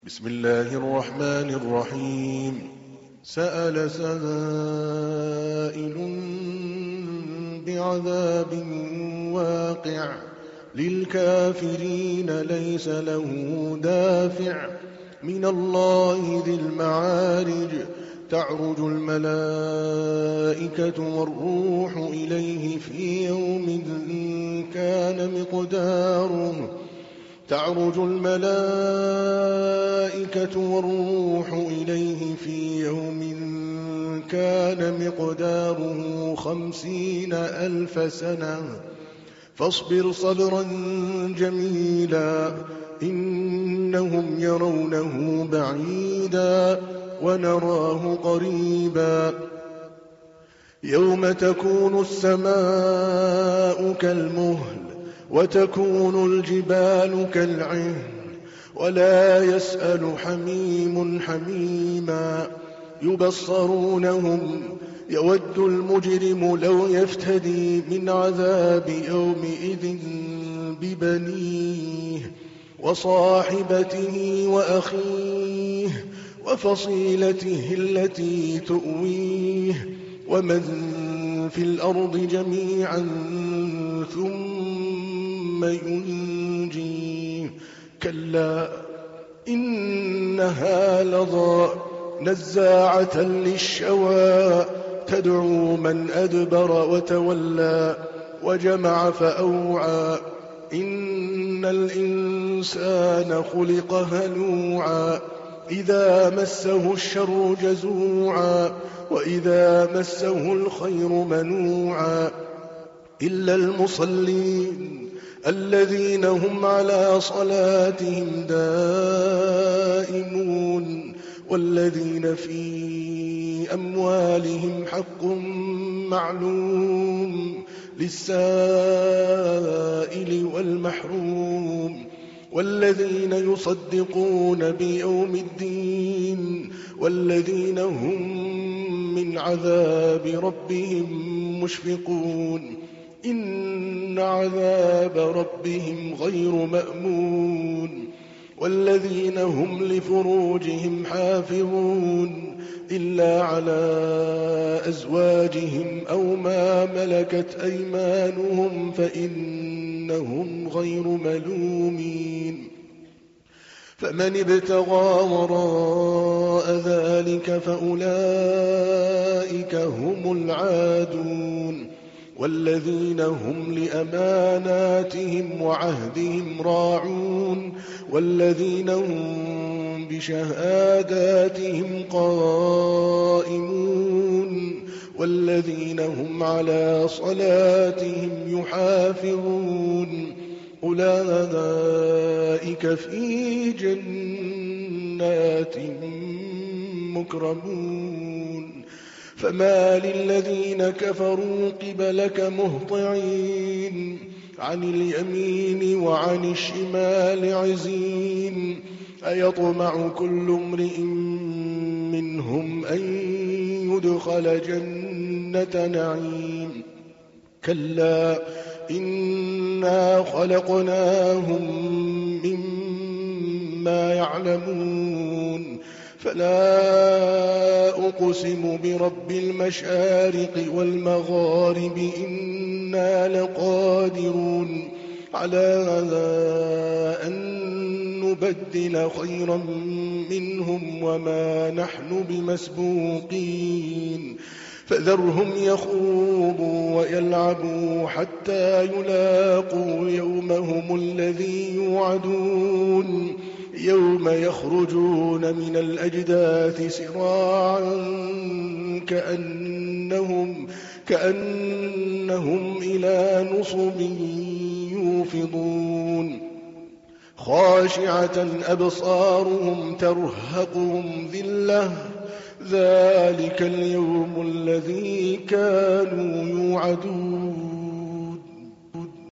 بسم الله الرحمن الرحيم. سأل سائل بعذاب واقع للكافرين ليس له دافع من الله ذي المعارج تعرج الملائكة والروح إليه في يوم كان مقداره تعرج الملائكة والروح إليه في يوم كان مقداره 50,000 سنة فاصبر صبرا جميلا إنهم يرونه بعيدا ونراه قريبا يوم تكون السماء كالمهل وتكون الجبال كالعهن ولا يسأل حميم حميما يبصرونهم يود المجرم لو يفتدي من عذاب يومئذ ببنيه وصاحبته وأخيه وفصيلته التي تؤويه ومن في الأرض جميعا ثم ينجيه كلا إنها لظى نزاعة للشوى تدعو من أدبر وتولى وجمع فأوعى إن الإنسان خلق هلوعا إذا مسه الشر جزوعا وإذا مسه الخير منوعا إلا المصلين الذين هم على صلاتهم دائمون والذين في أموالهم حق معلوم للسائل والمحروم والذين يصدقون بيوم الدين والذين هم من عذاب ربهم مشفقون إن عذاب ربهم غير مأمون والذين هم لفروجهم حافظون إلا على أزواجهم أو ما ملكت أيمانهم فإنهم غير ملومين فمن ابتغى وراء ذلك فأولئك هم العادون والذين هم لأماناتهم وعهدهم راعون والذين هم بشهاداتهم قائمون والذين هم على صلاتهم يحافظون أولئك في جنات مكرمون فما للذين كفروا قبلك مهطعين عن اليمين وعن الشمال عزين أيطمع كل امرئ منهم أن يدخل جنة نعيم كلا إنا خلقناهم مما يعلمون فلا أقسم برب المشارق والمغارب إنا لقادرون على أن نبدل خيرا منهم وما نحن بمسبوقين فذرهم يخوضوا ويلعبوا حتى يلاقوا يومهم الذي يوعدون يوم يخرجون من الأجداث سراعا كأنهم إلى نصب يوفضون خاشعة أبصارهم ترهقهم ذلة ذلك اليوم الذي كانوا يوعدون